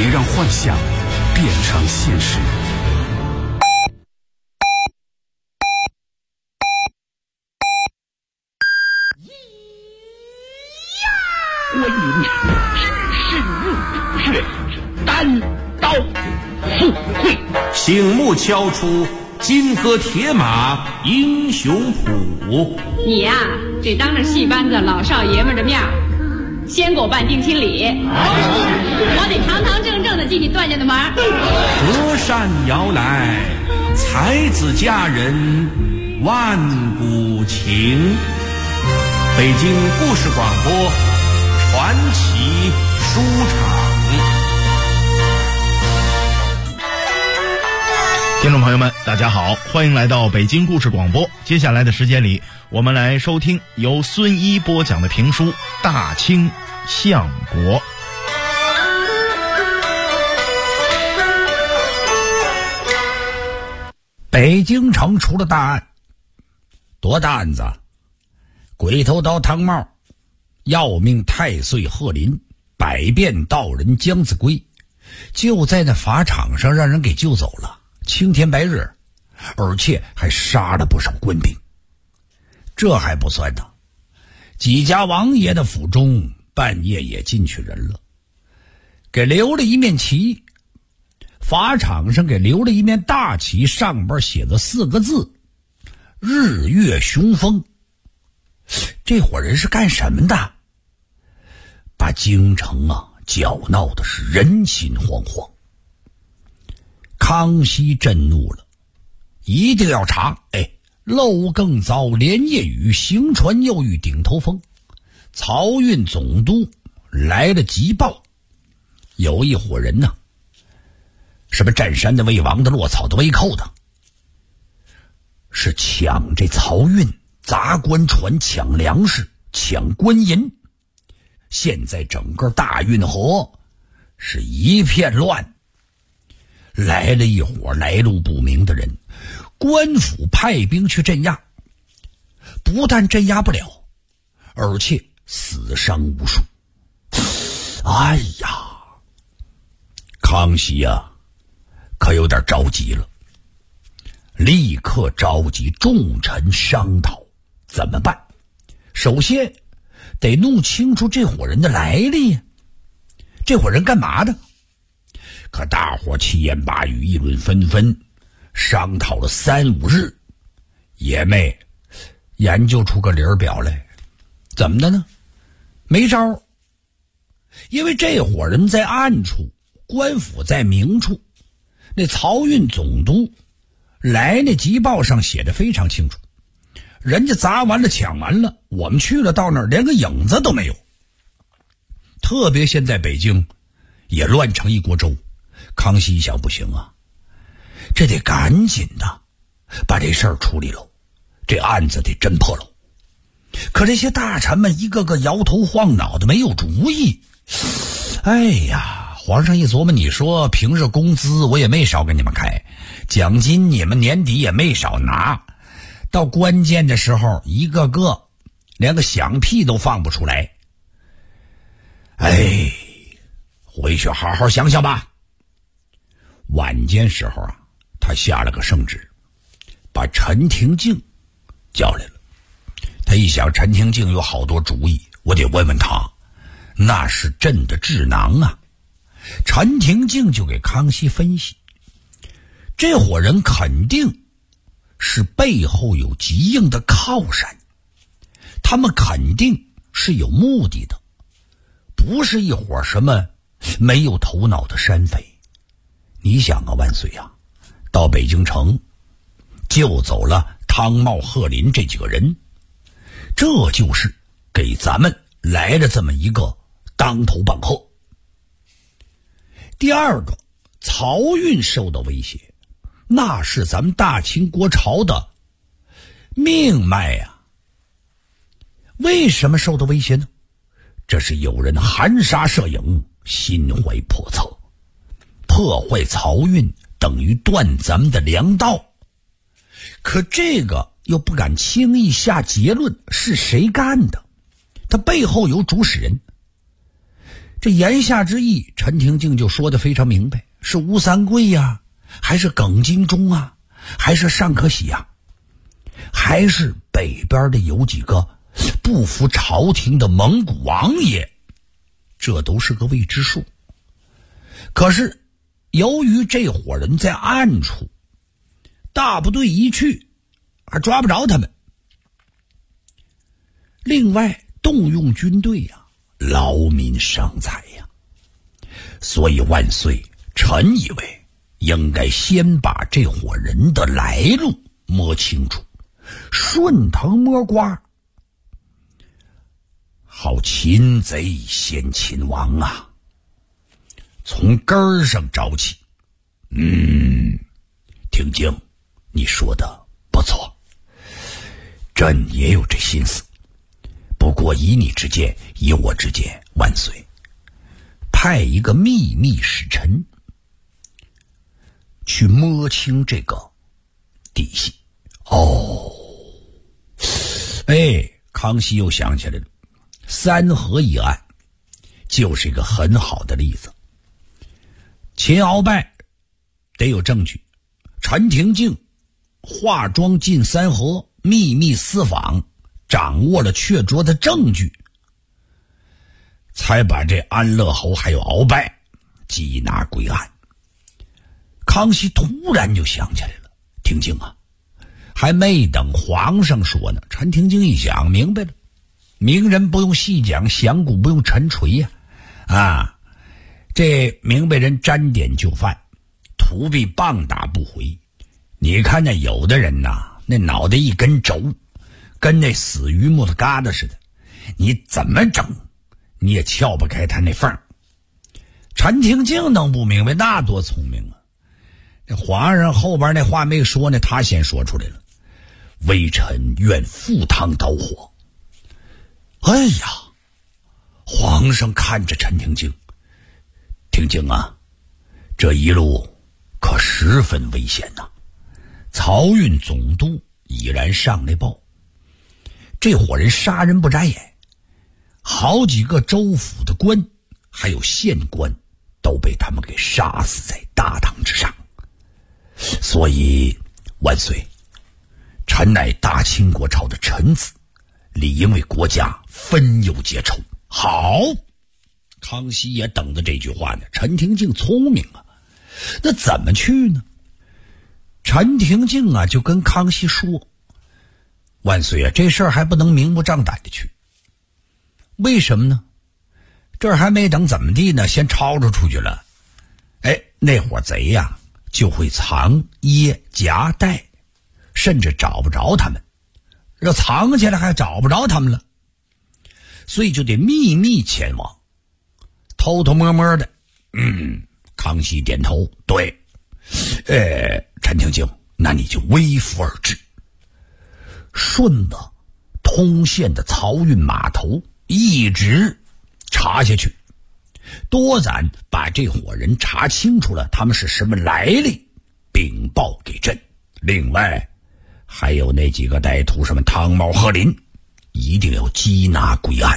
别让幻想变成现实。 观音只是入主穴，单刀赴会， 醒目敲出金戈铁马英雄谱。 你呀，得当着戏班子老少爷们的面先给我办定亲礼，我得堂堂正正的进你段家的门。 隔山遥来，才子佳人万古情。北京故事广播传奇书场。 听众朋友们大家好，欢迎来到北京故事广播。接下来的时间里，我们来收听由孙一播讲的评书《大清相国》。 北京城出了大案，多大案子？鬼头刀汤茂要命太岁贺林，百变道人姜子龟，就在那法场上让人给救走了，青天白日，而且还杀了不少官兵。这还不算呢，几家王爷的府中半夜也进去人了，给留了一面旗，法场上给留了一面大旗，上边写着4个字：日月雄风。这伙人是干什么的？把京城搅闹的是人心惶惶。康熙震怒了，一定要查。漏更遭连夜雨，行船又遇顶头风。漕运总督来了急报，有一伙人什么占山的、喂王的、落草的、喂寇的，是抢这漕运，砸官船，抢粮食，抢官银。现在整个大运河是一片乱。来了一伙来路不明的人，官府派兵去镇压，不但镇压不了，而且死伤无数。哎呀，康熙可有点着急了，立刻召集众臣商讨怎么办。首先得弄清楚这伙人的来历呀，这伙人干嘛的？可大伙七言八语，议论纷纷，商讨了3、5日，也没研究出个理儿表来。怎么的呢？没招。因为这伙人在暗处，官府在明处。那漕运总督来那急报上写的非常清楚，人家砸完了抢完了，我们去了到那儿连个影子都没有。特别现在北京也乱成一锅粥，康熙一想不行这得赶紧的把这事儿处理了，这案子得侦破了。可这些大臣们一个个摇头晃脑的，没有主意。哎呀，皇上一琢磨，你说平日工资我也没少给你们开，奖金你们年底也没少拿，到关键的时候一个个连个响屁都放不出来。回去好好想想吧。晚间时候他下了个圣旨，把陈廷敬叫来了。他一想，陈廷敬有好多主意，我得问问他，那是朕的智囊陈廷敬就给康熙分析，这伙人肯定是背后有极硬的靠山，他们肯定是有目的的，不是一伙什么没有头脑的山匪。你想万岁到北京城救走了汤茂、贺林这几个人，这就是给咱们来了这么一个当头棒喝。第二个，漕运受到威胁，那是咱们大清国朝的命脉为什么受到威胁呢？这是有人含沙射影，心怀叵测，破坏漕运等于断咱们的粮道。可这个又不敢轻易下结论是谁干的，他背后有主使人。 这言下之意，陈廷敬就说得非常明白，是吴三桂呀，还是耿精忠啊，还是尚可喜呀，还是北边的有几个不服朝廷的蒙古王爷，这都是个未知数。可是由于这伙人在暗处，大部队一去还抓不着他们，另外动用军队呀，劳民伤财呀，所以万岁，臣以为应该先把这伙人的来路摸清楚，顺藤摸瓜，好擒贼先擒王啊，从根儿上找起。廷敬，你说的不错，朕也有这心思。不过以你之见，以我之见，万岁，派一个秘密使臣去摸清这个底细。康熙又想起来了，三河一案就是一个很好的例子。秦鳌拜得有证据，陈廷敬化妆进三河，秘密私访，掌握了确凿的证据，才把这安乐侯还有鳌拜缉拿归案。康熙突然就想起来了，廷敬啊，还没等皇上说呢，陈廷敬一想明白了，明人不用细讲，响鼓不用沉锤呀，这明白人沾点就犯，徒弟棒打不回。你看那有的人呐，那脑袋一根轴，跟那死鱼木头疙瘩似的，你怎么整你也撬不开他那缝。陈廷敬能不明白，那多聪明啊。这皇上后边那话没说呢，他先说出来了，微臣愿赴汤蹈火。哎呀，皇上看着陈廷敬，廷敬啊，这一路可十分危险呐。漕运总督已然上来报，这伙人杀人不眨眼，好几个州府的官还有县官都被他们给杀死在大堂之上。所以万岁，臣乃大清国朝的臣子，理应为国家分忧解愁。好，康熙也等着这句话呢。陈廷敬聪明啊，那怎么去呢？陈廷敬啊就跟康熙说，万岁啊，这事儿还不能明目张胆的去。为什么呢？这儿还没等怎么地呢，先抄着出去了。那伙贼呀，就会藏掖夹带，甚至找不着他们，这藏起来还找不着他们了，所以就得秘密前往，偷偷摸摸的。康熙点头，对。陈廷敬，那你就微服而至，顺着通县的漕运码头一直查下去，多攒把这伙人查清楚了他们是什么来历，禀报给朕。另外还有那几个歹徒，什么汤茂、贺林，一定要缉拿归案。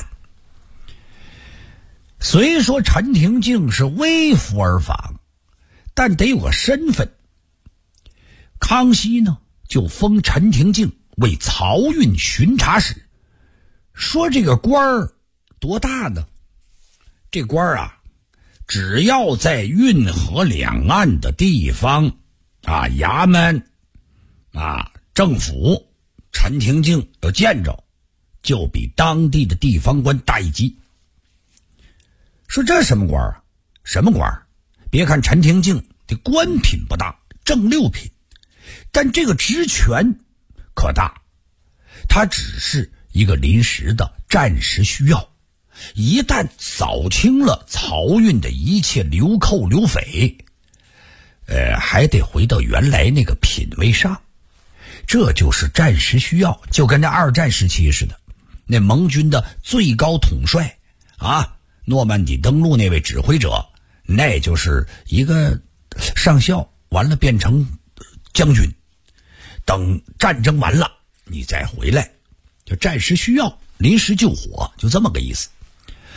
虽说陈廷敬是微服而访，但得有个身份。康熙呢就封陈廷敬为漕运巡查使，说这个官儿多大呢？这官儿啊，只要在运河两岸的地方衙门政府，陈廷敬要见着，就比当地的地方官大一级。说这什么官啊？什么官？别看陈廷敬的官品不大，正六品，但这个职权可大。他只是一个临时的暂时需要，一旦扫清了漕运的一切流寇流匪，还得回到原来那个品位上。这就是暂时需要，就跟这二战时期似的，那盟军的最高统帅诺曼底登陆那位指挥者，那就是一个上校，完了变成将军，等战争完了你再回来，就暂时需要，临时救火，就这么个意思。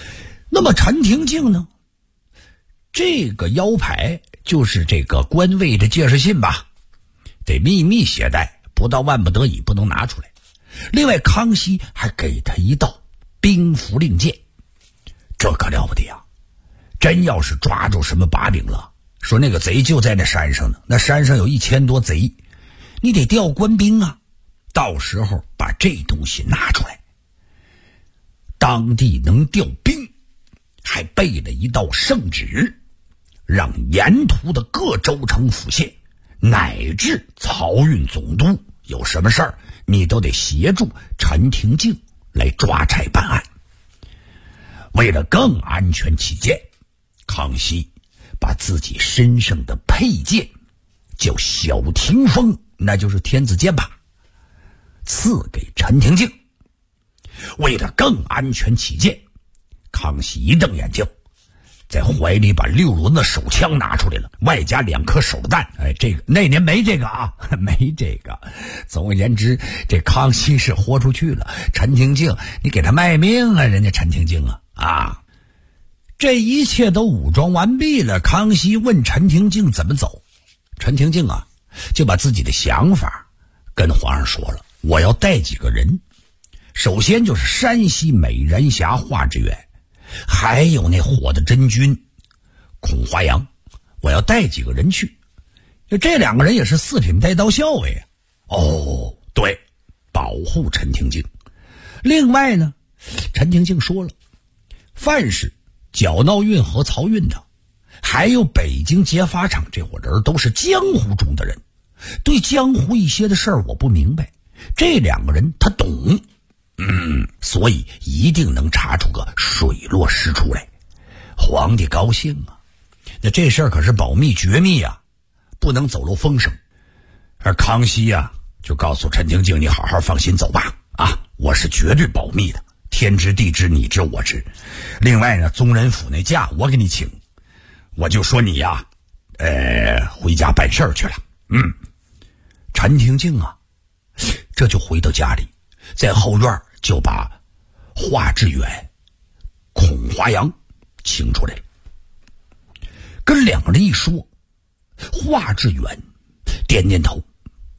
那么陈廷敬呢？这个腰牌就是这个官位的介绍信吧，得秘密携带，不到万不得已不能拿出来。另外康熙还给他一道兵符令箭，这可了不得啊！真要是抓住什么把柄了，说那个贼就在那山上呢，那山上有1000多贼，你得调官兵啊，到时候把这东西拿出来。当地能调兵，还备了一道圣旨，让沿途的各州城府县乃至漕运总督有什么事儿，你都得协助陈廷敬来抓差办案。为了更安全起见，康熙把自己身上的佩剑叫小霆锋，那就是天子剑吧，赐给陈廷敬。为了更安全起见，康熙一瞪眼睛，在怀里把6轮的手枪拿出来了，外加2颗手弹。这个那年没这个啊，没这个。总而言之，这康熙是豁出去了。陈廷敬，你给他卖命啊，人家陈廷敬啊！这一切都武装完毕了，康熙问陈廷敬怎么走，陈廷敬就把自己的想法跟皇上说了，我要带几个人。首先就是山西美人峡华志远，还有那火的真君孔华阳，我要带几个人去。这2个人也是4品带刀校尉对，保护陈廷敬。另外呢，陈廷敬说了，凡是搅闹运河漕运的，还有北京劫法场这伙人，都是江湖中的人，对江湖一些的事儿我不明白，这2个人他懂，所以一定能查出个水落石出来。皇帝高兴啊，那这事儿可是保密绝密啊，不能走漏风声。而康熙就告诉陈廷敬，你好好放心走吧，我是绝对保密的，天知地知你知我知。另外呢，宗人府那假我给你请，我就说你回家办事儿去了。陈廷敬这就回到家里，在后院就把华志远、孔华阳请出来了，跟2个人一说，华志远点点头，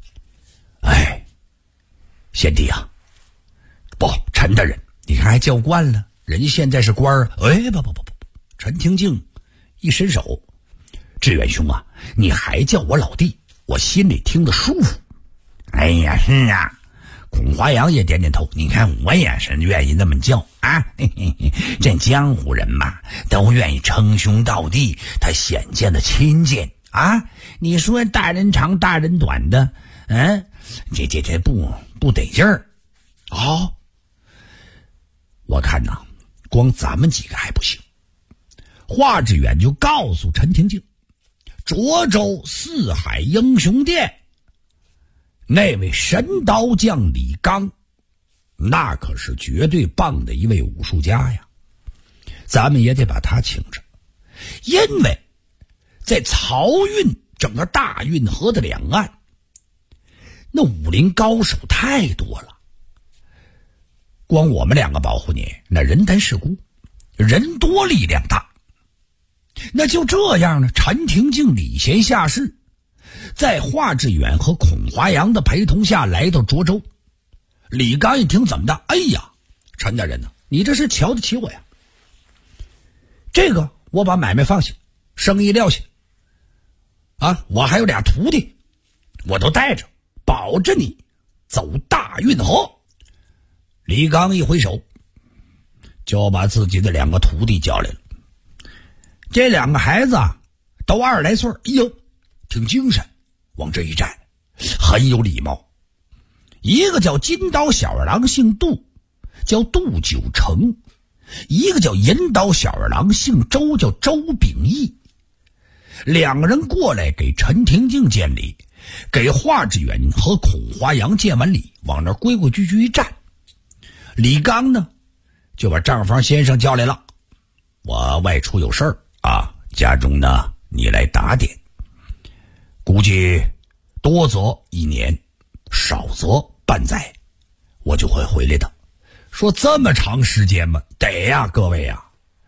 贤弟不，陈大人，你看还叫惯了，人家现在是官儿。不，陈廷敬一伸手，志远兄你还叫我老弟，我心里听得舒服。是啊。孔华阳也点点头，你看我也是愿意那么叫这江湖人嘛，都愿意称兄道弟，他显见的亲近你说大人长大人短的，这不得劲儿。我看光咱们几个还不行。华志远就告诉陈廷敬，涿州四海英雄殿那位神刀将李刚，那可是绝对棒的一位武术家呀，咱们也得把他请着。因为在漕运整个大运河的两岸，那武林高手太多了，光我们2个保护你，那人单势孤，人多力量大。那就这样呢，陈廷敬礼贤下士，在华志远和孔华阳的陪同下来到涿州。李刚一听，怎么的？陈大人你这是瞧得起我呀？这个我把买卖放下，生意撂下我还有2徒弟，我都带着，保着你走大运河。李刚一挥手，就把自己的2个徒弟叫来了。这2个孩子都20来岁，挺精神，往这一站很有礼貌。一个叫金刀小二郎，姓杜，叫杜九成；一个叫银刀小二郎，姓周，叫周秉义。2个人过来给陈廷敬见礼，给华志远和孔华阳见完礼，往那规规矩矩一站。李刚呢，就把账房先生叫来了，我外出有事儿家中呢你来打点，估计多则1年，少则半载，我就会回来的。说这么长时间吗？得呀，各位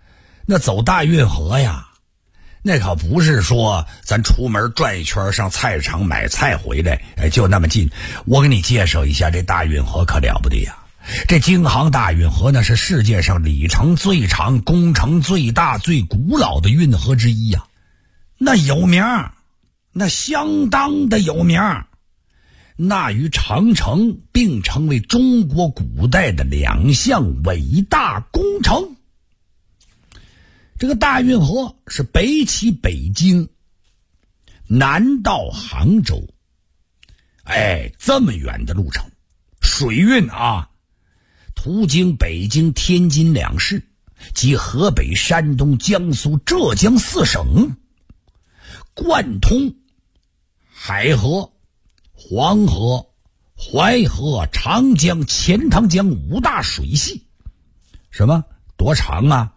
那走大运河呀，那可不是说咱出门转一圈上菜市场买菜回来，就那么近。我给你介绍一下，这大运河可了不得呀！这京杭大运河呢，是世界上里程最长、工程最大、最古老的运河之一呀。那有名，那相当的有名，那与长城并成为中国古代的2项伟大工程。这个大运河是北起北京，南到杭州，这么远的路程，水运啊，途经北京、天津2市及河北、山东、江苏、浙江4省，贯通海河、黄河、淮河、长江、钱塘江5大水系。什么多长啊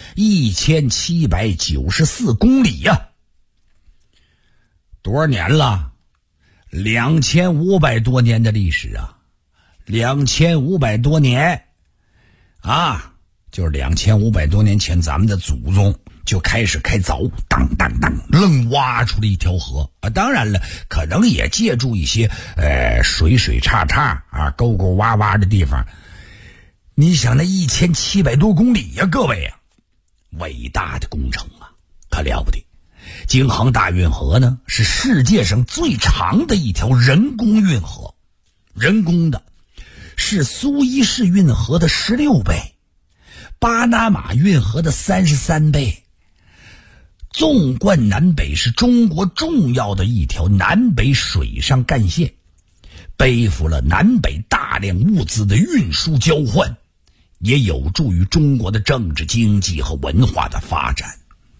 ？1794公里呀！多少年了？2500多年的历史啊！2500多年啊，就是2500多年前，咱们的祖宗就开始开凿，当当当，愣挖出了一条河啊！当然了，可能也借助一些水叉叉啊、沟沟洼洼的地方。你想那1700多公里呀，各位啊！伟大的工程啊，可了不得！京杭大运河呢，是世界上最长的一条人工运河，人工的，是苏伊士运河的16倍，巴拿马运河的33倍。纵贯南北，是中国重要的一条南北水上干线，背负了南北大量物资的运输交换，也有助于中国的政治、经济和文化的发展，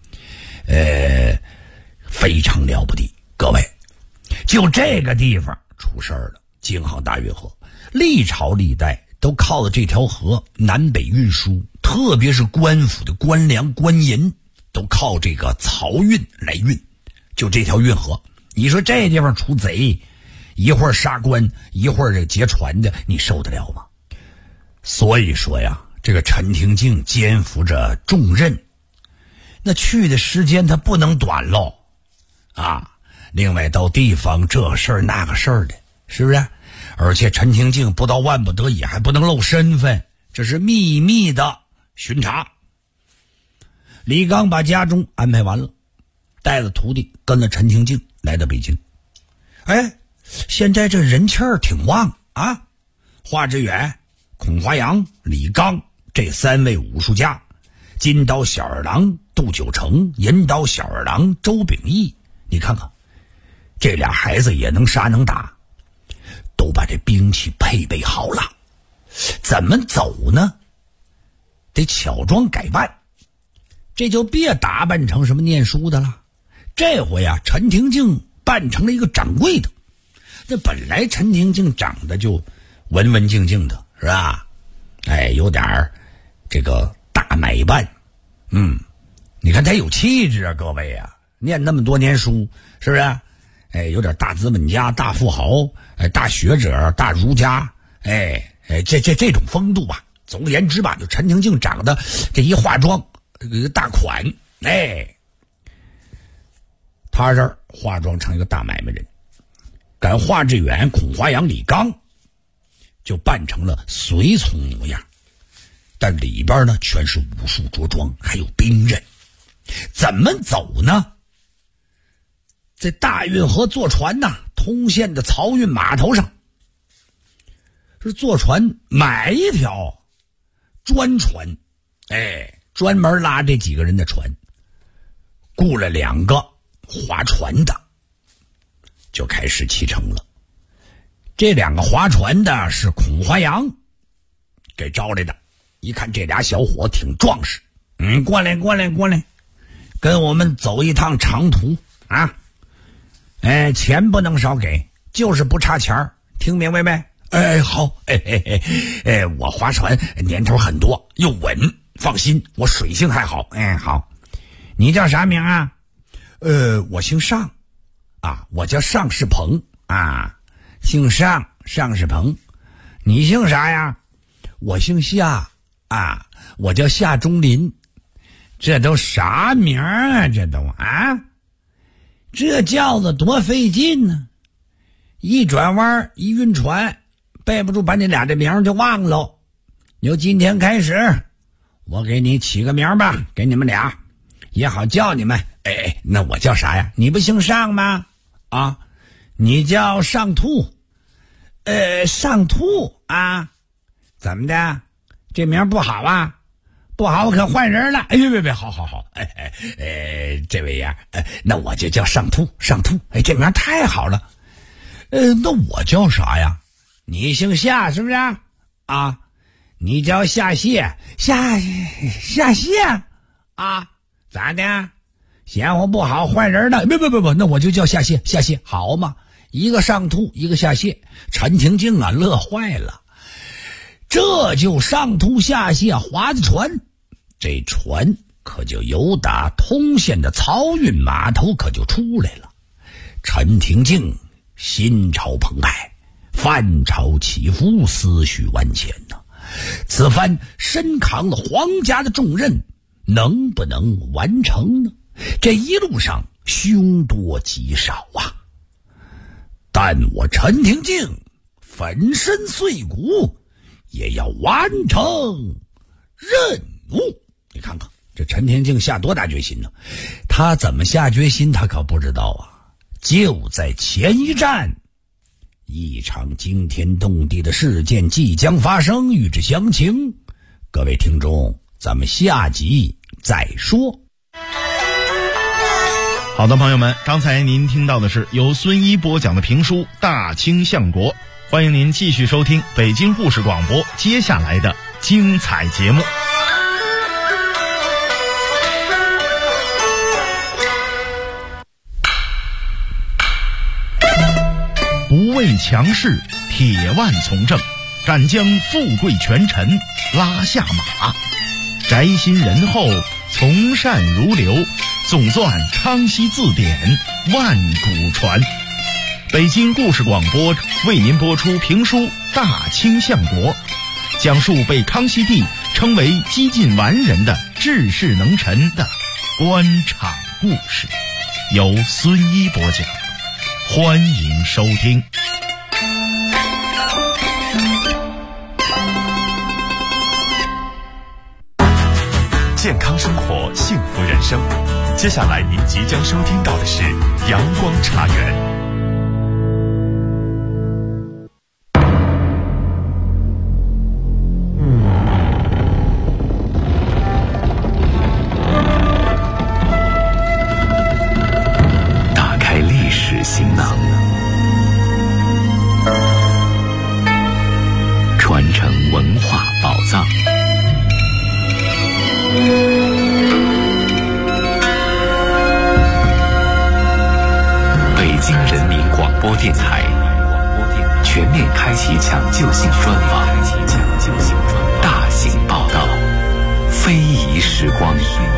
非常了不得。各位，就这个地方出事儿了，京杭大运河，历朝历代都靠着这条河南北运输，特别是官府的官粮、官银都靠这个漕运来运。就这条运河，你说这地方出贼，一会儿杀官，一会儿这劫船的，你受得了吗？所以说呀，这个陈廷敬肩负着重任，那去的时间他不能短喽啊！另外到地方这事儿那个事儿的，是不是？而且陈廷敬不到万不得已还不能露身份，这是秘密的巡查。李刚把家中安排完了，带着徒弟跟了陈廷敬来到北京。现在这人气儿挺旺啊！华志远、孔华阳、李刚这3位武术家，金刀小二郎杜九成，银刀小二郎周秉义，你看看这俩孩子也能杀能打，都把这兵器配备好了。怎么走呢？得巧装改扮，这就别打扮成什么念书的了。这回啊，陈廷敬扮成了一个掌柜的。那本来陈廷敬长得就文文静静的，是吧？有点这个大买办，你看他有气质啊，各位啊，念那么多年书，是不是？有点大资本家、大富豪、大学者、大儒家，这种风度吧。总而言之吧，就陈廷敬长得这一化妆，大款，他这儿化妆成一个大买卖人，赶华志远、孔华阳、李刚就扮成了随从模样，但里边呢全是武术着装，还有兵刃。怎么走呢？在大运河坐船呐，通县的漕运码头上，是坐船买一条专船，专门拉这几个人的船，雇了2个划船的，就开始启程了。这2个划船的是孔华阳给招来的，一看这俩小伙挺壮实，过来，跟我们走一趟长途啊！钱不能少给，就是不差钱儿，听明白没？好，我划船年头很多，又稳，放心，我水性还好。好，你叫啥名啊？我姓尚啊，我叫尚世鹏啊，姓尚，尚世鹏。你姓啥呀？我姓夏啊，我叫夏忠林。 这都啥名啊？这都啊，这轿子多费劲呢！一转弯一晕船，背不住把你俩这名就忘了。由今天开始，我给你起个名吧，给你们俩也好叫你们。哎，那我叫啥呀？你不姓尚吗？啊，你叫尚兔。尚兔啊？怎么的？这名不好啊？不好，我可换人了。哎，别，好，这位呀，那我就叫尚兔。哎，这名太好了。那我叫啥呀？你姓夏是不是啊？你叫夏谢，夏谢啊？咋的？嫌我不好换人了？不，那我就叫夏谢，好嘛？一个尚兔，一个夏谢，陈廷敬啊乐坏了。这就上兔下谢划的船，这船可就由打通县的漕运码头可就出来了。陈廷敬心潮澎湃，饭潮起伏，思绪万千呐。此番身扛了皇家的重任，能不能完成呢？这一路上凶多吉少啊，但我陈廷敬粉身碎骨也要完成任务。你看看这陈廷敬下多大决心呢？他怎么下决心他可不知道啊。就在前一站，一场惊天动地的事件即将发生，欲知详情，各位听众咱们下集再说。 好的，朋友们，刚才您听到的是由孙一播讲的评书《大清相国》，欢迎您继续收听北京故事广播接下来的精彩节目。不畏强势，铁腕从政，敢将富贵权臣拉下马，宅心仁厚，从善如流，总纂康熙字典，万古传。北京故事广播为您播出评书《大清相国》，讲述被康熙帝称为几近完人的治世能臣的官场故事，由孙一播讲，欢迎收听。 健康生活，幸福人生。接下来您即将收听到的是阳光茶园。打开历史行囊，传承文化宝藏。北京人民广播电台全面开启抢救性专访，大型报道，非遗时光。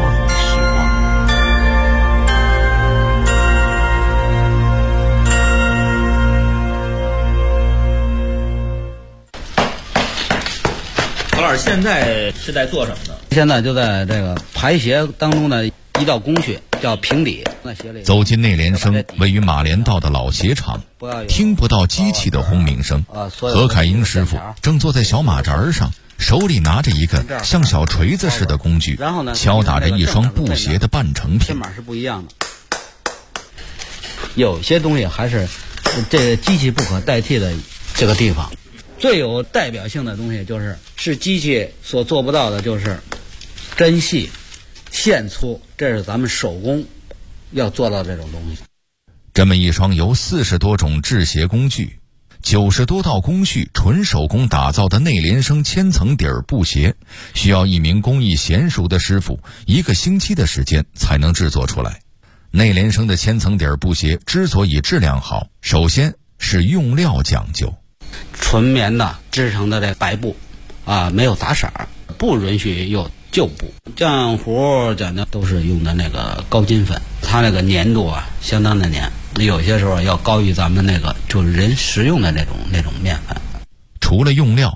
何老师现在是在做什么呢？ 现在就在这个排邪当中的一道工序叫平底。 走进内联升位于马连道的老鞋厂，听不到机器的轰鸣声。何凯英师傅正坐在小马扎上，手里拿着一个像小锤子似的工具，敲打着一双布鞋的半成品。 编码是不一样的，有些东西还是这机器不可代替的这个地方。最有代表性的东西是机器所做不到的，就是针细线粗，这是咱们手工要做到这种东西。 这么一双由40多种制鞋工具、90多道工序纯手工打造的内联升千层底儿布鞋，需要一名工艺娴熟的师傅1个星期的时间才能制作出来。内联升的千层底儿布鞋之所以质量好，首先是用料讲究。 纯棉的织成的这白布啊，没有杂色，不允许有旧布。浆糊讲究都是用的那个高筋粉，它那个粘度啊相当的粘，有些时候要高于咱们那个就是人食用的那种面粉。 除了用料，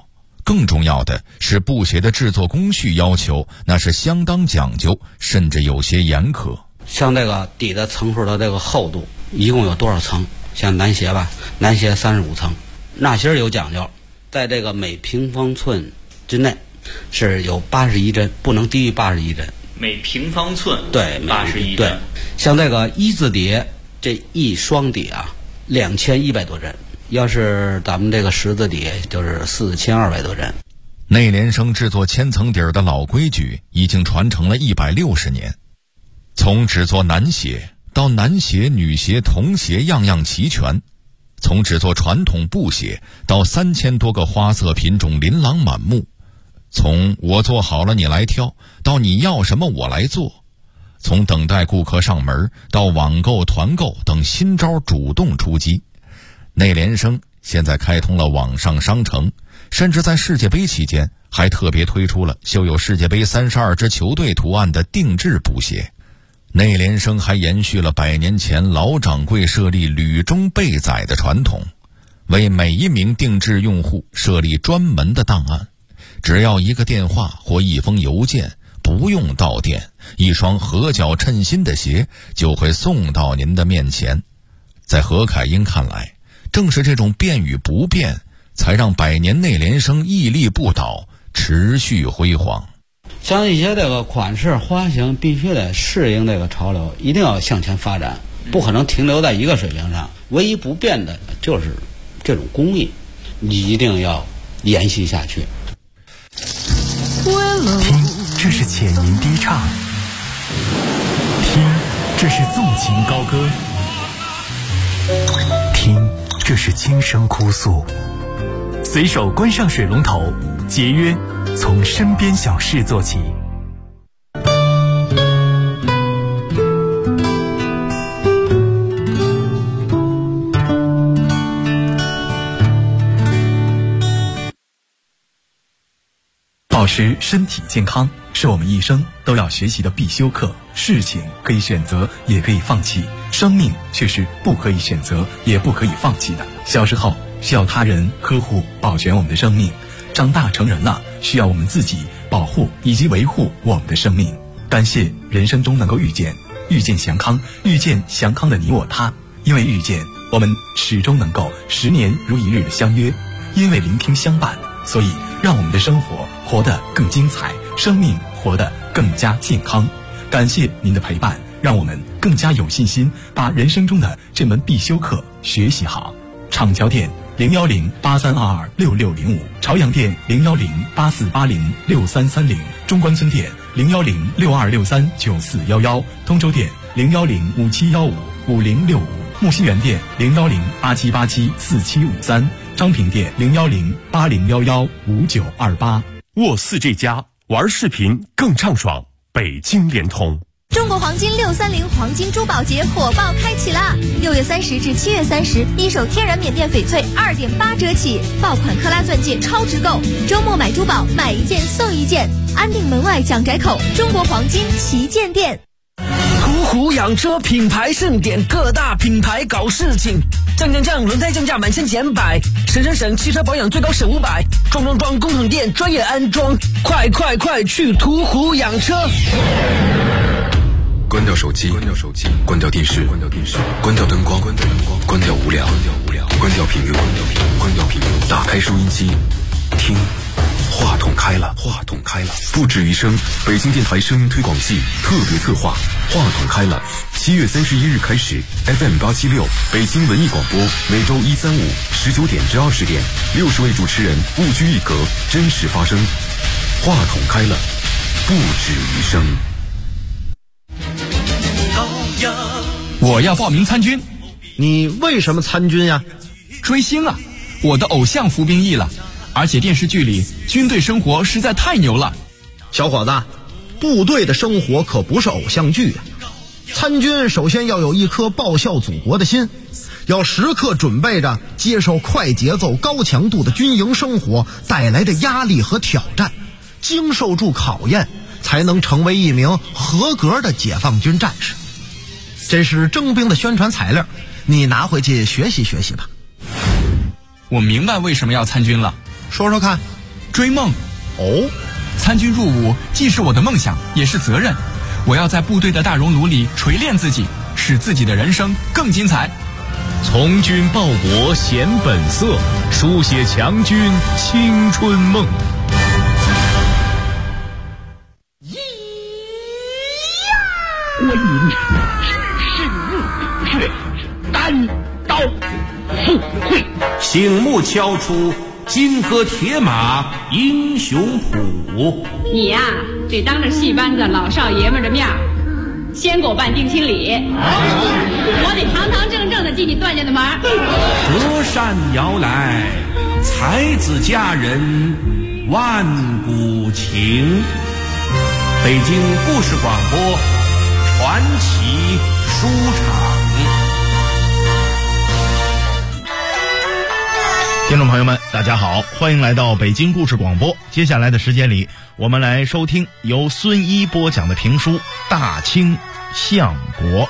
更重要的是，布鞋的制作工序要求那是相当讲究，甚至有些严苛。 像这个底的层数的这个厚度，一共有多少层？像男鞋吧，男鞋35层。纳鞋有讲究，在这个每平方寸之内是有81针，不能低于81针。 每平方寸对 81针。 对，像这个一字底，这一双底啊，2100多针。要是咱们这个十字底，就是4200多针。 内联升制作千层底儿的老规矩已经传承了160年，从制作男鞋到男鞋、女鞋、童鞋样样齐全，从制作传统布鞋到3000多个花色品种琳琅满目，从我做好了你来挑到你要什么我来做，从等待顾客上门到网购、团购等新招主动出击。内联升现在开通了网上商城，甚至在世界杯期间还特别推出了绣有世界杯32支球队图案的定制布鞋。内联升还延续了100年前老掌柜设立履中备载的传统，为每一名定制用户设立专门的档案，只要一个电话或一封邮件，不用到店，一双合脚称心的鞋就会送到您的面前。在何凯英看来，正是这种变与不变，才让100年内联升屹立不倒，持续辉煌。 像一些这个款式花型必须得适应这个潮流，一定要向前发展，不可能停留在一个水平上。唯一不变的就是这种工艺，你一定要延续下去。 听，这是浅吟低唱；听，这是纵情高歌；听，这是轻声哭诉。随手关上水龙头，节约从身边小事做起。保持身体健康是我们一生都要学习的必修课。事情可以选择，也可以放弃，生命却是不可以选择，也不可以放弃的。小时候需要他人呵护保全我们的生命，长大成人了需要我们自己保护以及维护我们的生命。感谢人生中能够遇见祥康，遇见祥康的你我他。因为遇见，我们始终能够10年如一日的相约；因为聆听相伴，所以让我们的生活活得更精彩，生命活得更加健康。感谢您的陪伴，让我们更加有信心把人生中的这门必修课学习好。厂桥店01083226605，朝阳店01084806330，中关村店01062639411，通州店01057155065，木樨园店01087874753，昌平店01080115928。 沃4这家玩视频更畅爽，北京联通。 中国黄金630黄金珠宝节火爆开启啦！6月30至7月30，一手天然缅甸翡翠2.8折起，爆款克拉钻戒超值购，周末买珠宝买一件送一件，安定门外蒋宅口中国黄金旗舰店。 途虎养车品牌盛典，各大品牌搞事情，降，轮胎降价满1000减100，省，汽车保养最高省500，装，工厂店专业安装，快去途虎养车！ 关掉手机，关掉电视，关掉灯光，关掉无聊，关掉频率，打开收音机，听。话筒开了，不止于声，北京电台声音推广季特别策划，话筒开了。7月31日开始 ，FM876北京文艺广播，每周1、3、5 19点至20点，60位主持人不拘一格，真实发声。话筒开了，不止于声。 我要报名参军。 你为什么参军呀？ 追星啊！我的偶像服兵役了。而且电视剧里军队生活实在太牛了。 小伙子，部队的生活可不是偶像剧啊！参军首先要有一颗报效祖国的心，要时刻准备着接受快节奏高强度的军营生活带来的压力和挑战，经受住考验，才能成为一名合格的解放军战士。这是征兵的宣传材料，你拿回去学习学习吧。 我明白为什么要参军了。 说说看。 追梦。 哦， 参军入伍既是我的梦想，也是责任。我要在部队的大熔炉里锤炼自己，使自己的人生更精彩。 从军报国显本色，书写强军青春梦。 我饮是入血，单刀赴会， 醒目敲出金戈铁马英雄谱。 你呀，得当着戏班子老少爷们的面先给我办定亲礼，我得堂堂正正的进你段家的门。 隔山遥来，才子佳人万古情。北京故事广播传奇书场。 听众朋友们，大家好，欢迎来到北京故事广播。接下来的时间里，我们来收听由孙一播讲的评书《大清相国》。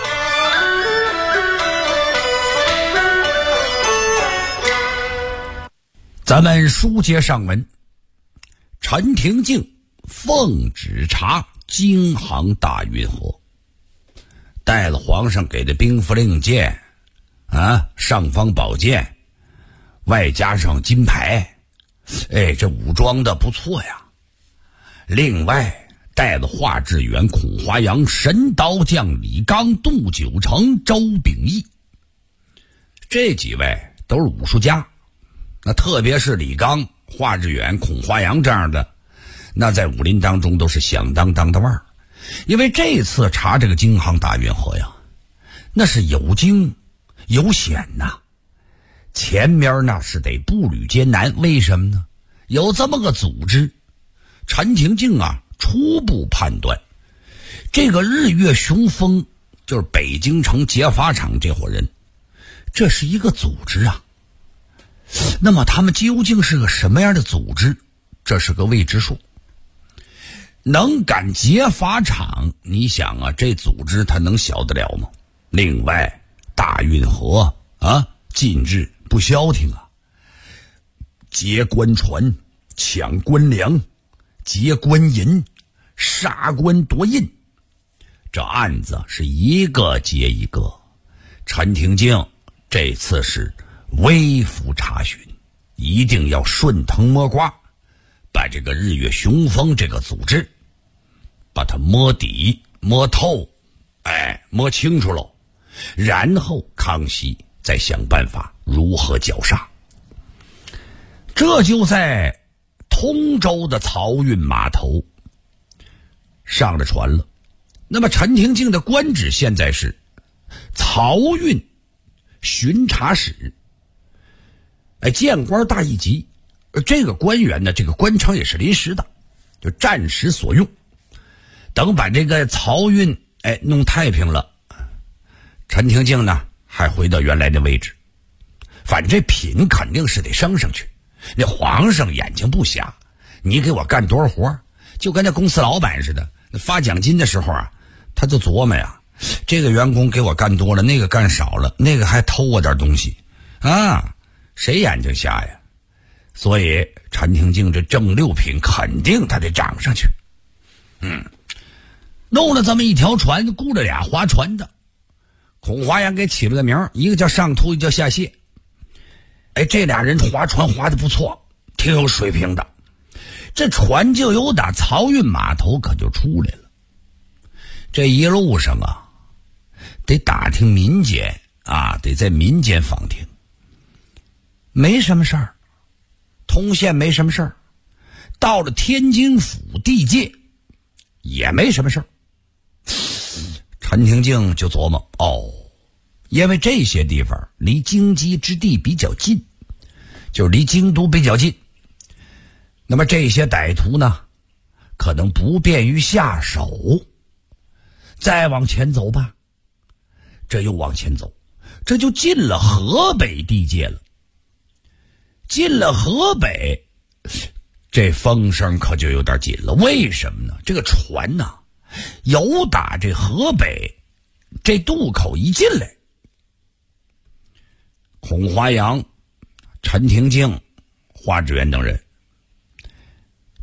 咱们书接上文，陈廷敬奉旨查京杭大运河，带了皇上给的兵符令箭尚方宝剑，外加上金牌，这武装的不错呀。另外带了华志远、孔华阳、神刀将李刚、杜九成、周秉义，这几位都是武术家。那特别是李刚、华志远、孔华阳这样的，那在武林当中都是响当当的腕儿。因为这次查这个京杭大运河呀，那是有惊有险呐。前面那是得步履艰难，为什么呢？有这么个组织，陈廷敬初步判断，这个日月雄风就是北京城劫法场这伙人，这是一个组织啊。那么他们究竟是个什么样的组织？这是个未知数。能敢劫法场，你想这组织他能小得了吗？另外，大运河近日不消停劫官船、抢官粮、劫官银、杀官夺印，这案子是一个接一个。陈廷敬这次是微服查询，一定要顺藤摸瓜，把这个日月雄风这个组织把它摸底摸透，摸清楚喽，然后康熙再想办法如何绞杀。这就在通州的漕运码头上了船了。那么陈廷敬的官职现在是漕运巡查使，见官大一级。这个官员呢，这个官称也是临时的，就暂时所用。等把这个漕运弄太平了，陈廷敬呢还回到原来的位置。反正这品肯定是得升上去。那皇上眼睛不瞎，你给我干多少活，就跟那公司老板似的，发奖金的时候他就琢磨呀，这个员工给我干多了，那个干少了，那个还偷我点东西谁眼睛瞎呀？所以陈廷敬这正六品肯定他得涨上去。弄了这么一条船，雇了俩划船的，孔华阳给起了个名，一个叫上图，一个叫下蟹。这俩人划船划得不错，挺有水平的。这船就由打漕运码头可就出来了。这一路上得打听民间得在民间访听，没什么事儿，通县没什么事儿，到了天津府地界也没什么事儿。陈廷敬就琢磨，因为这些地方离京畿之地比较近，就是离京都比较近，那么这些歹徒呢可能不便于下手。再往前走吧，这又往前走，这就进了河北地界了。进了河北，这风声可就有点紧了。为什么呢？这个船由打这河北这渡口一进来，孔华阳、陈廷敬、华志远等人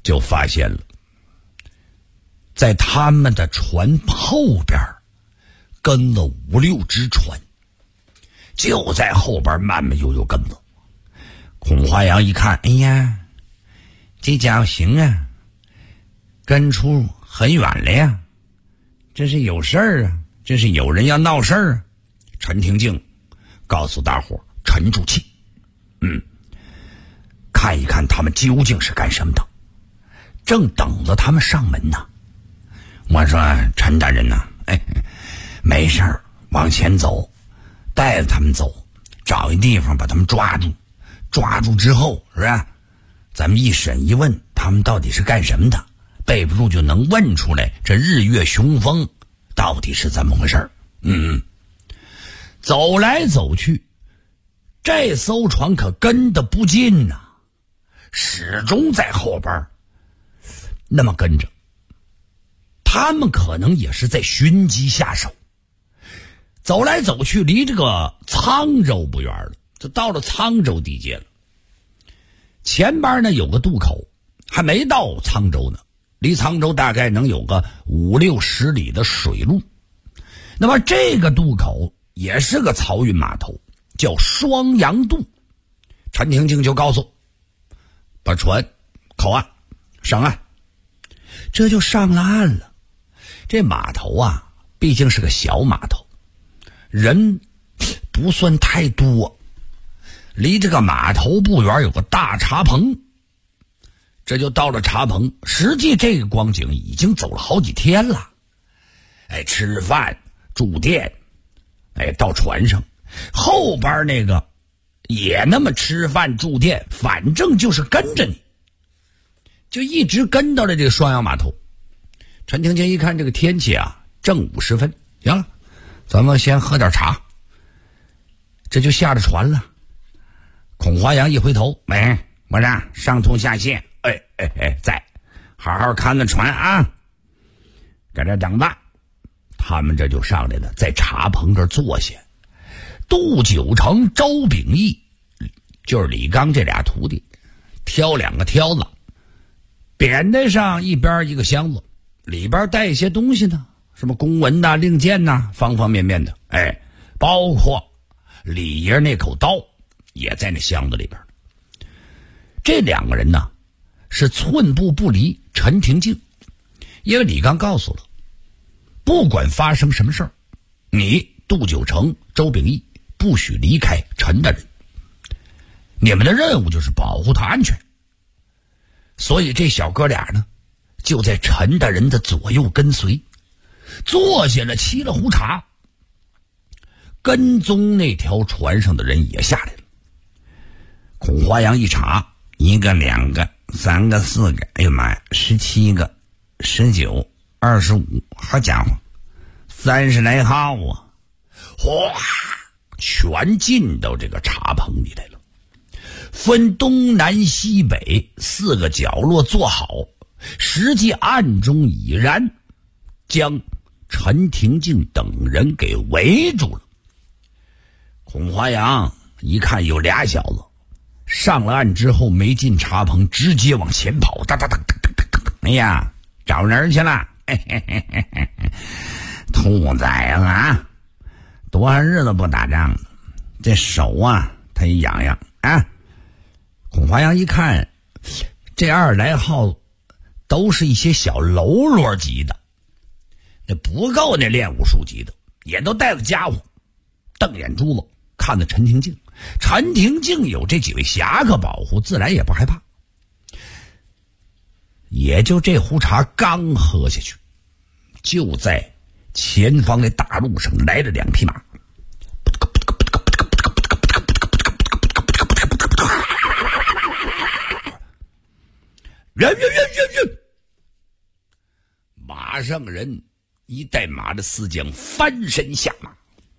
就发现了，在他们的船后边跟了5、6只船，就在后边慢慢悠悠跟着。孔华阳一看，哎呀，这家伙行啊，跟出很远了呀，这是有事儿啊，这是有人要闹事儿啊。陈廷敬告诉大伙沉住气，看一看他们究竟是干什么的，正等着他们上门呢。我说陈大人呐，没事儿，往前走，带着他们走，找一地方把他们抓住，抓住之后是吧，咱们一审一问他们到底是干什么的，背不住就能问出来这日月雄风到底是怎么回事。走来走去，这艘船可跟得不近呐，始终在后边那么跟着。他们可能也是在寻机下手。走来走去，离这个沧州不远了，就到了沧州地界了。前边呢有个渡口，还没到沧州呢，离沧州大概能有个5、60里的水路。那么这个渡口也是个漕运码头，叫双阳渡。陈廷敬就告诉把船靠岸上岸，这就上了岸了。这码头啊毕竟是个小码头，人不算太多，离这个码头不远有个大茶棚，这就到了茶棚。实际这个光景已经走了好几天了，吃饭住店，到船上后边那个也那么吃饭住店，反正就是跟着你，就一直跟到了这个双阳码头。陈廷敬一看这个天气啊，正午时分，行了，咱们先喝点茶，这就下了船了。孔华阳一回头，我说上通下线，在，好好看着船啊，搁这等吧。他们这就上来了，在茶棚这坐下。杜九成、周秉义，就是李刚这俩徒弟，挑2个挑子，扁担上一边一个箱子，里边带一些东西呢，什么公文呐、令箭呐，方方面面的，包括李爷那口刀也在那箱子里边。这2个人呢是寸步不离陈廷敬，因为李刚告诉了，不管发生什么事儿，你杜九成、周秉义不许离开陈大人，你们的任务就是保护他安全。所以这小哥俩呢就在陈大人的左右跟随，坐下了沏了壶茶，跟踪那条船上的人也下来了。孔华阳一查，1个、2个、3个、4个，哎呀妈呀，17个、19、25，好家伙，30来号啊！哗，全进到这个茶棚里来了，分东南西北4个角落坐好，实际暗中已然将陈廷敬等人给围住了。孔华阳一看有俩小子上了岸之后没进茶棚，直接往前跑，哒哒哒哒哒哒哒，哎呀，找人去了，兔崽子啊，多少日子不打仗了，这手啊他一痒痒啊。孔华阳一看这20来号都是一些小喽啰级的，那不够那练武术级的，也都带着家伙，瞪眼珠子看着陈廷敬。陈廷敬有这几位侠客保护，自然也不害怕。也就这壶茶刚喝下去，就在前方的大路上来了2匹马，人，马上人一带马的4将翻身下马。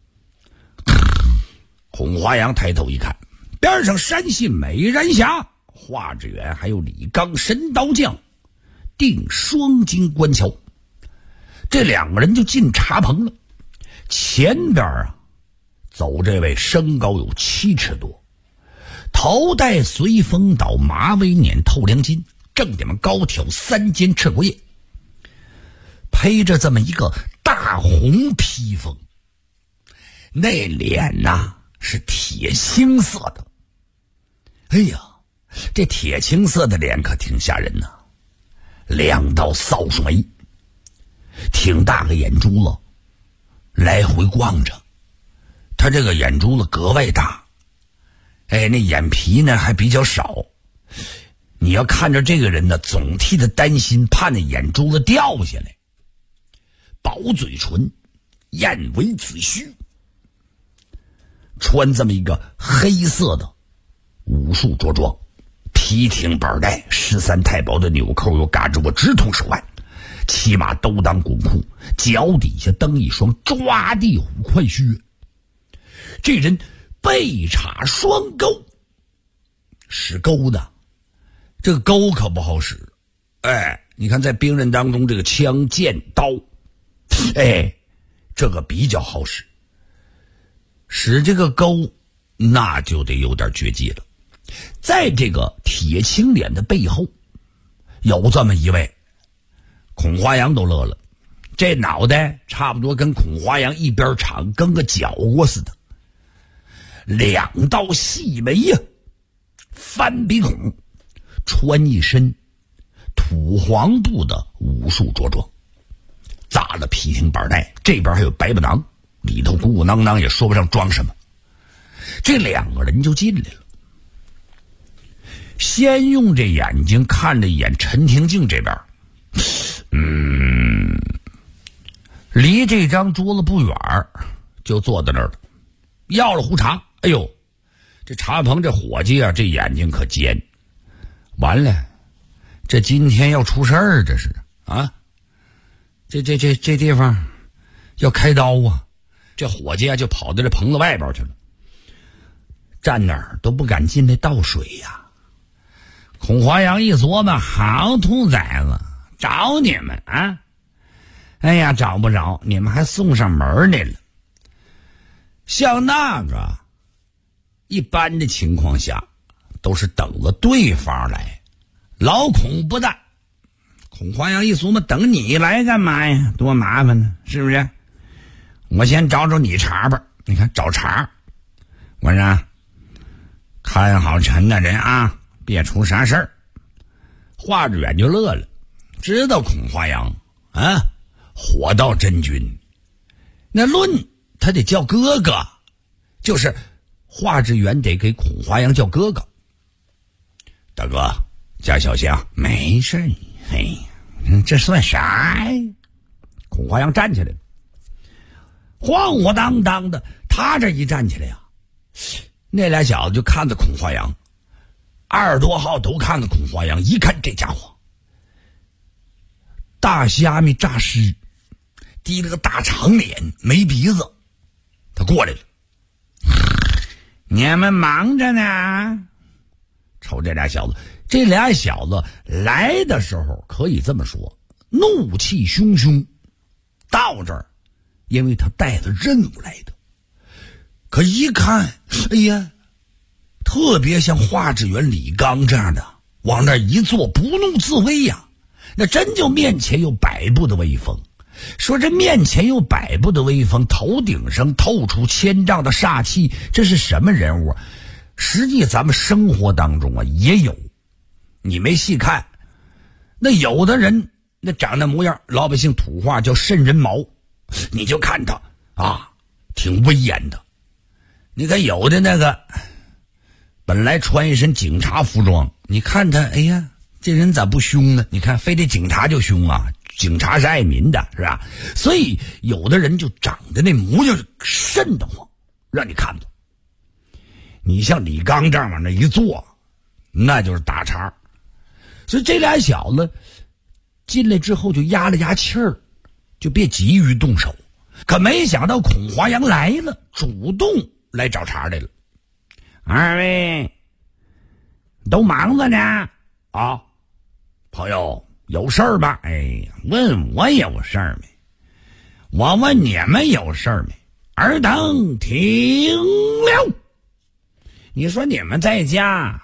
孔华阳抬头一看，边上山西美人峡、华志远还有李刚神刀将定双金官桥，这2个人就进茶棚了。前边啊走这位身高有7尺多，头戴随风倒马尾辇透亮巾， 正点们高挑3肩赤膊叶，披着这么一个大红披风，那脸呐是铁青色的。哎呀，这铁青色的脸可挺吓人呐，2道扫帚眉，挺大个眼珠子，来回逛着。他这个眼珠子格外大，哎，那眼皮呢还比较少。你要看着这个人呢，总替他担心，怕那眼珠子掉下来。薄嘴唇，燕尾子须，穿这么一个黑色的武术着装，皮挺板带，13太薄的纽扣又嘎着我直筒手腕，骑马兜裆滚裤，脚底下蹬一双抓地虎快靴。这人背插双钩，使钩的，这个钩可不好使。哎，你看在兵刃当中，这个枪剑刀，哎，这个比较好使。使这个钩那就得有点绝技了。在这个铁青脸的背后有这么一位，孔华阳都乐了，这脑袋差不多跟孔华阳一边长，跟个脚窝似的，2道细眉呀，翻鼻孔，穿一身土黄布的武术着装，扎了皮挺板带，这边还有白布囊，里头鼓鼓囊囊，也说不上装什么。这2个人就进来了，先用这眼睛看了一眼陈廷敬这边，离这张桌子不远就坐在那儿了，要了壶茶。哎呦，这茶棚这伙计啊，这眼睛可尖，完了，这今天要出事儿，这是啊，这地方要开刀啊！这伙计啊就跑到这棚子外边去了，站那儿都不敢进来倒水呀。孔华阳一琢磨，好兔崽子，找你们啊！哎呀，找不着，你们还送上门来了。像那个一般的情况下都是等着对方来，老孔不但。孔华阳一琢磨，等你来干嘛呀？多麻烦呢，是不是？我先找找你茬吧。你看找茬，我说看好陈大人啊，别出啥事儿。华志远就乐了，知道孔华阳啊，火道真君，那论他得叫哥哥，就是华志远得给孔华阳叫哥哥。大哥加小心啊，没事。嘿，这算啥呀？孔华阳站起来，晃晃荡荡的，他这一站起来呀，那俩小子就看着孔华阳，20多号都看着孔华阳，一看这家伙大虾米诈尸，低了个大长脸，没鼻子，他过来了。你们忙着呢？瞅这俩小子，这俩小子来的时候可以这么说，怒气汹汹，到这儿因为他带着任务来的。可一看，哎呀，特别像华志远、李刚这样的，往那一坐不怒自威呀，那真就面前有百步的威风。说这面前有百步的威风，头顶上透出千丈的煞气，这是什么人物啊？实际咱们生活当中啊也有，你没细看，那有的人那长那模样，老百姓土话叫瘆人毛，你就看他啊挺威严的。你看有的那个本来穿一身警察服装，你看他，哎呀，这人咋不凶呢？你看非得警察就凶啊，警察是爱民的，是吧？所以有的人就长得那模样瘆得慌，让你看到。你像李刚这样往那一坐，那就是大茬。所以这俩小子进来之后就压了压气儿，就别急于动手。可没想到孔华阳来了，主动来找茬来了。二位都忙着呢啊，朋友有事儿吧？哎呀，问我有事儿没？我问你们有事儿没？尔等停了。你说你们在家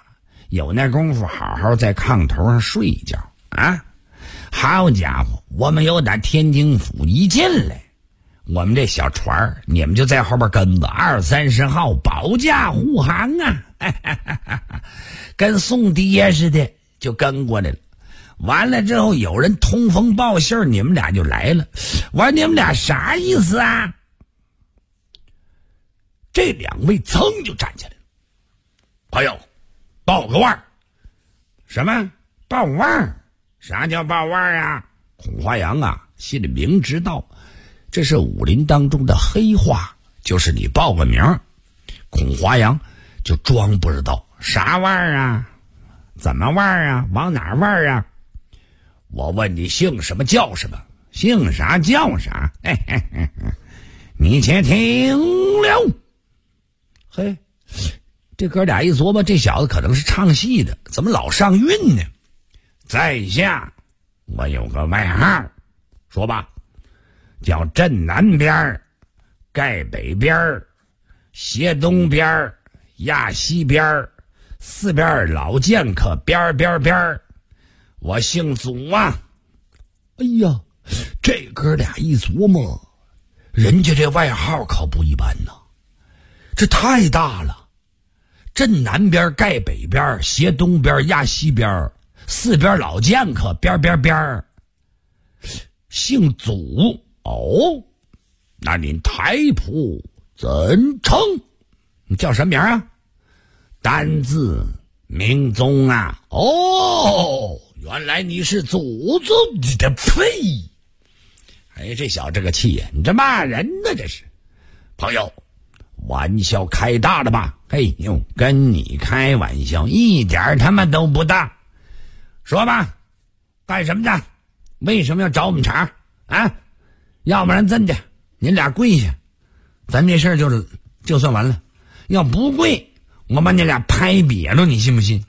有那功夫好好在炕头上睡一觉啊！好家伙，我们有打天津府一进来，我们这小船儿，你们就在后边跟着20-30号保驾护航啊，跟送爹似的就跟过来了。完了之后有人通风报信儿，你们俩就来了。我说你们俩啥意思啊？这两位噌就站起来了。朋友，报个腕儿。什么报腕儿？啥叫报腕儿啊？孔华阳啊，心里明知道这是武林当中的黑话，就是你报个名儿。孔华阳就装不知道啥腕儿啊，怎么腕儿啊，往哪腕儿啊？我问你姓什么叫什么，姓啥叫啥？嘿嘿嘿嘿，你且听了。嘿，这哥俩一琢磨，这小子可能是唱戏的，怎么老上韵呢？在下我有个外号，说吧，叫镇南边盖北边斜东边压西边四边老剑客边，我姓祖啊。哎呀，这哥俩一琢磨，人家这外号可不一般呐，这太大了。镇南边盖北边斜东边压西边四边老剑客边，姓祖哦。那您台谱怎称？你叫什么名啊？单字明宗啊。哦，原来你是祖宗的呸！哎，这小子个气呀！你这骂人呢？这是朋友，玩笑开大了吧？嘿呦，跟你开玩笑一点他妈都不大。说吧，干什么的？为什么要找我们茬啊？要不然真的，您俩跪下，咱这事儿就算完了。要不跪，我把你俩拍瘪了，你信不信？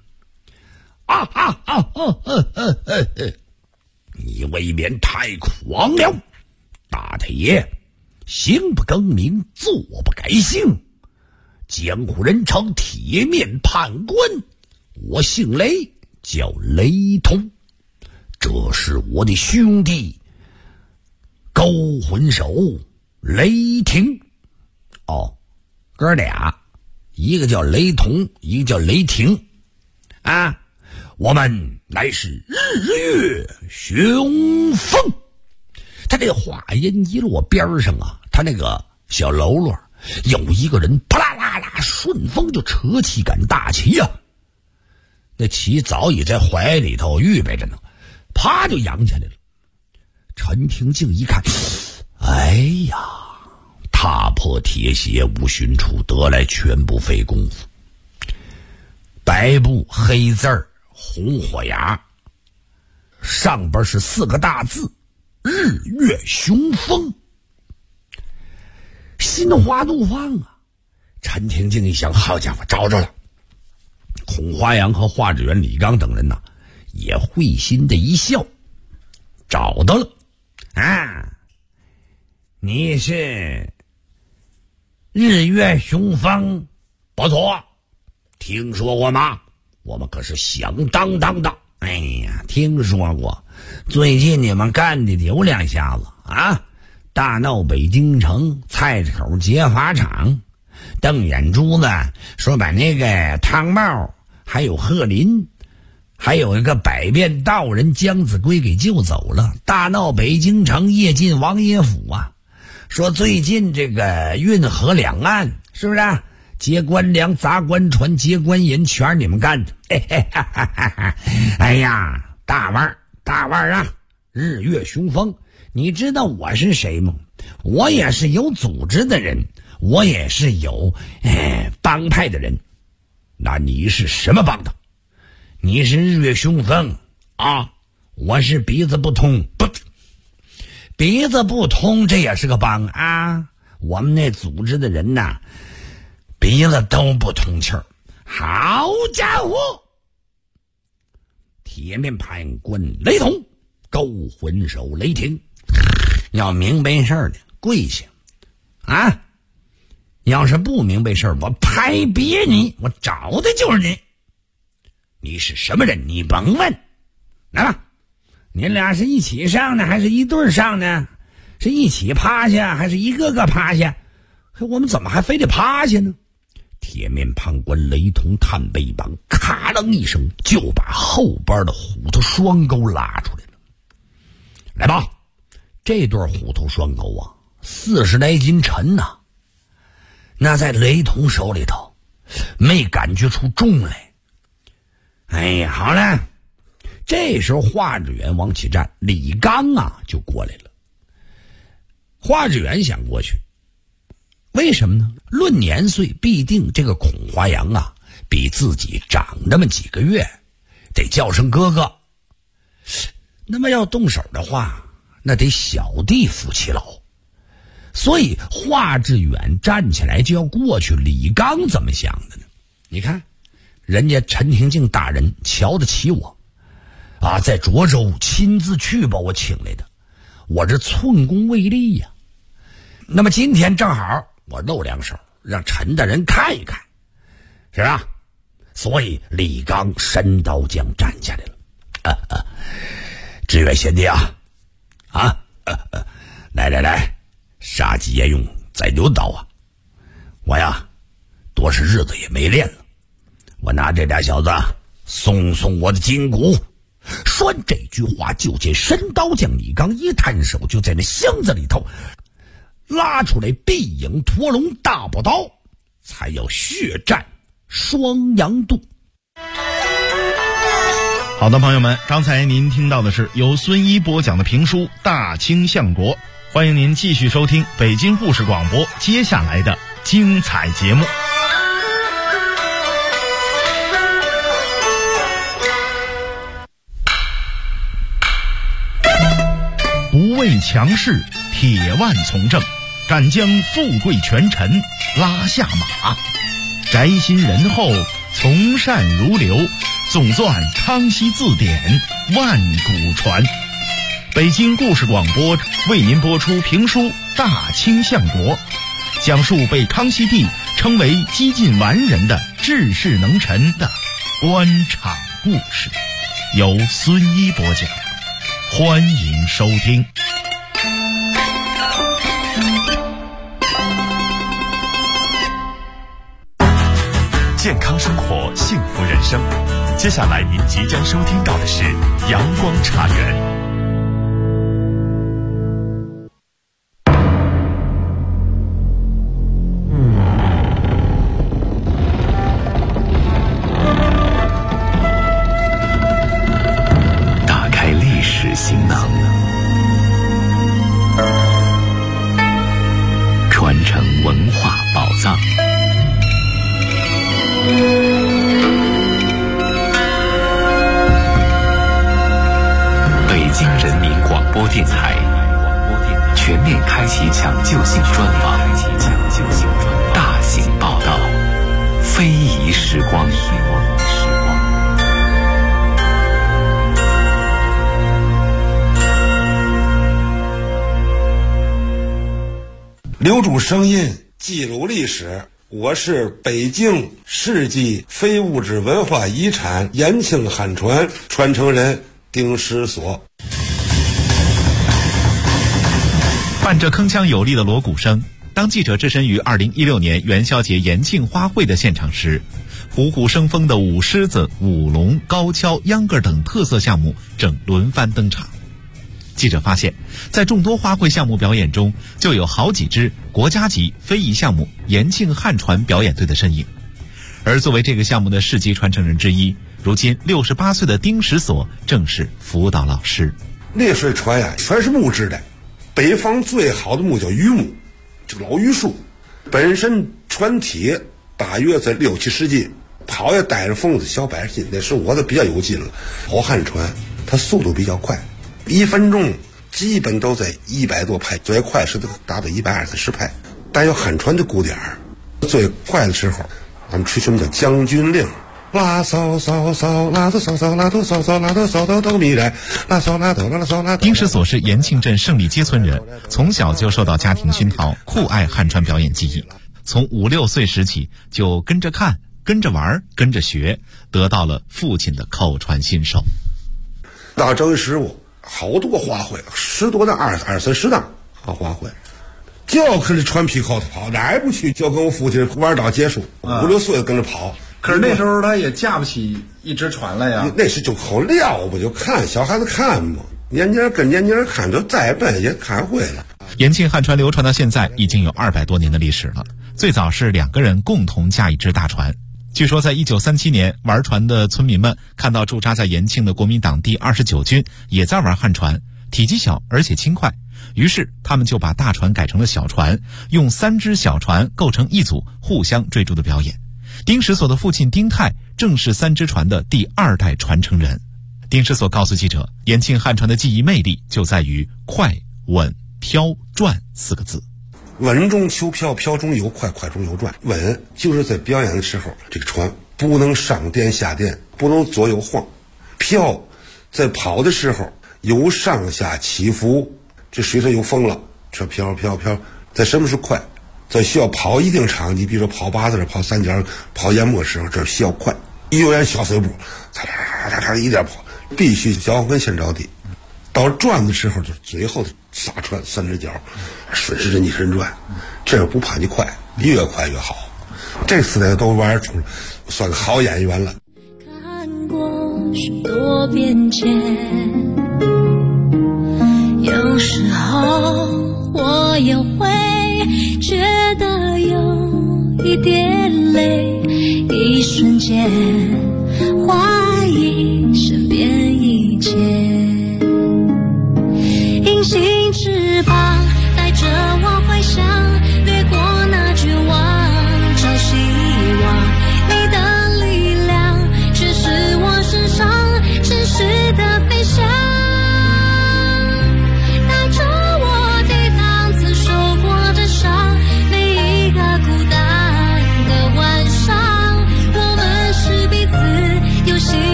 你未免太狂了！大太爷，行不更名，坐不改姓，江湖人称铁面判官。我姓雷，叫雷通，这是我的兄弟勾魂手雷霆。哦，哥俩，一个叫雷同，一个叫雷霆啊。我们乃是日月雄风。他这个话音一落，边上啊，他那个小喽啰有一个人啪啦啦啦顺风就扯起杆大旗呀。那旗早已在怀里头预备着呢，啪就扬起来了。陈廷敬一看，哎呀，踏破铁鞋无寻处，得来全不费功夫。白布黑字儿红火牙，上边是4个大字，日月雄风。心花怒放啊！陈廷敬一想，好家伙，找着了。孔华阳和华志远、李刚等人呢，也会心的一笑，找到了啊！你是日月雄风，不错，听说过吗？我们可是响当当的。哎呀，听说过，最近你们干的有2下子啊！大闹北京城菜市口劫法场，瞪眼珠子说把那个汤茂还有贺林还有一个百变道人姜子龟给救走了。大闹北京城，夜进王爷府啊，说最近这个运河两岸是不是啊，劫官粮砸官船劫官银全是你们干的。哎呀，大腕啊，日月雄风，你知道我是谁吗？我也是有组织的人，我也是有帮派的人。那你是什么帮的？你是日月雄风啊，我是鼻子不通。不，鼻子不通这也是个帮啊。我们那组织的人呐，鼻子都不通气儿。好家伙，铁面判官雷同，勾魂手雷霆，要明白事儿的跪下啊！要是不明白事儿，我拍瘪你，我找的就是你。 你是什么人？你甭问。来吧，您俩是一起上呢，还是一对上呢？是一起趴下，还是一个个趴下？我们怎么还非得趴下呢？铁面判官雷同探背帮咔啷一声就把后边的虎头双钩拉出来了。来吧，这对虎头双钩啊，40来斤沉呐，那在雷同手里头没感觉出重来。哎呀，好了，这时候华志远往起站，李刚啊就过来了。华志远想过去，为什么呢？论年岁，必定这个孔华阳啊比自己长那么几个月，得叫声哥哥。那么要动手的话，那得小弟负其劳。所以华志远站起来就要过去，李刚怎么想的呢？你看人家陈廷敬大人瞧得起我啊，在涿州亲自去把我请来的，我这寸功未立呀。那么今天正好我露两手，让陈大人看一看，是吧？所以李刚伸刀将站起来了。志远贤弟啊，来，杀鸡焉用宰牛刀啊！我呀，多少日子也没练了，我拿这俩小子松我的筋骨。说完这句话，就见伸刀将李刚一探手，就在那箱子里头拉出来碧影驼龙大宝刀，才要血战双阳渡。 好的，朋友们，刚才您听到的是由孙一播讲的评书《大清相国》，欢迎您继续收听北京故事广播接下来的精彩节目。不畏强势，铁腕从政，敢将富贵权臣拉下马，宅心仁厚，从善如流，总纂康熙字典，万古传。北京故事广播为您播出评书《大清相国》，讲述被康熙帝称为几近完人的治世能臣的官场故事，由孙一播讲，欢迎收听。 健康生活，幸福人生。接下来您即将收听到的是阳光茶园。 打开历史行囊，传承文化宝藏。北京人民广播电台全面开启抢救性专访，大型报道，非遗时光。 留住声音，记录历史。我是北京世纪非物质文化遗产延庆汉传传承人丁石所。 伴着铿锵有力的锣鼓声，当记者置身于2016年元宵节延庆花卉的现场时，虎虎生风的舞狮子、舞龙、高跷、秧歌等特色项目正轮番登场。记者发现，在众多花卉项目表演中，就有好几支国家级非遗项目延庆汉传表演队的身影。而作为这个项目的世级传承人之一，如今68岁的丁石所正是辅导老师。 烈水船呀，全是木质的，北方最好的木叫榆木，这个老榆树，本身船体大约在6、7十斤，跑也带着缝子小100斤，那是我的比较有劲了。跑汉船它速度比较快，1分钟基本都在100多拍，最快是达到120拍。但有汉船的鼓点儿，最快的时候，俺们吹什么叫将军令，拉骚骚骚，拉哆骚骚，拉哆骚骚，拉哆骚哆哆咪来，拉骚拉哆拉骚拉。 丁石所是延庆镇胜利街村人，从小就受到家庭熏陶，酷爱汉传表演技艺。从5、6岁时起就跟着看、 跟着玩跟着学，得到了父亲的口传心授。 到正师傅好多花卉，10多档20-30档好花卉，就跟着穿皮扣子跑，哪也不去，就跟我父亲玩到结束，5、6岁跟着跑。 可是那时候他也架不起一只船来呀。 那时就好撂不就看小孩子看嘛，年年跟年年看，就再笨也看会了。 延庆旱船流传到现在已经有200多年的历史了。最早是2个人共同驾一只大船。据说在1937年，玩船的村民们看到驻扎在延庆的国民党第29军也在玩旱船，体积小而且轻快，于是他们就把大船改成了小船，用3只小船构成一组，互相追逐的表演。丁石所的父亲丁泰正是3只船的第2代传承人。丁石所告诉记者，延庆旱船的技艺魅力就在于快、稳、飘、转4个字。 稳中求飘，飘中有快，快中有转。稳就是在表演的时候，这个船不能上颠下颠，不能左右晃。飘在跑的时候有上下起伏，这水上有风了，这飘飘飘。在什么是快？在需要跑一定场地，比如说跑8字、跑3角、跑淹没的时候，这需要快。有点小碎步，嚓一点跑，必须脚跟先着地。到转的时候，就最后撒船3只脚，顺时针逆时针转，这样不怕你快，越快越好。这4代都玩出了，算个好演员了。 看过许多变迁，有时候我也会觉得有一点累，一瞬间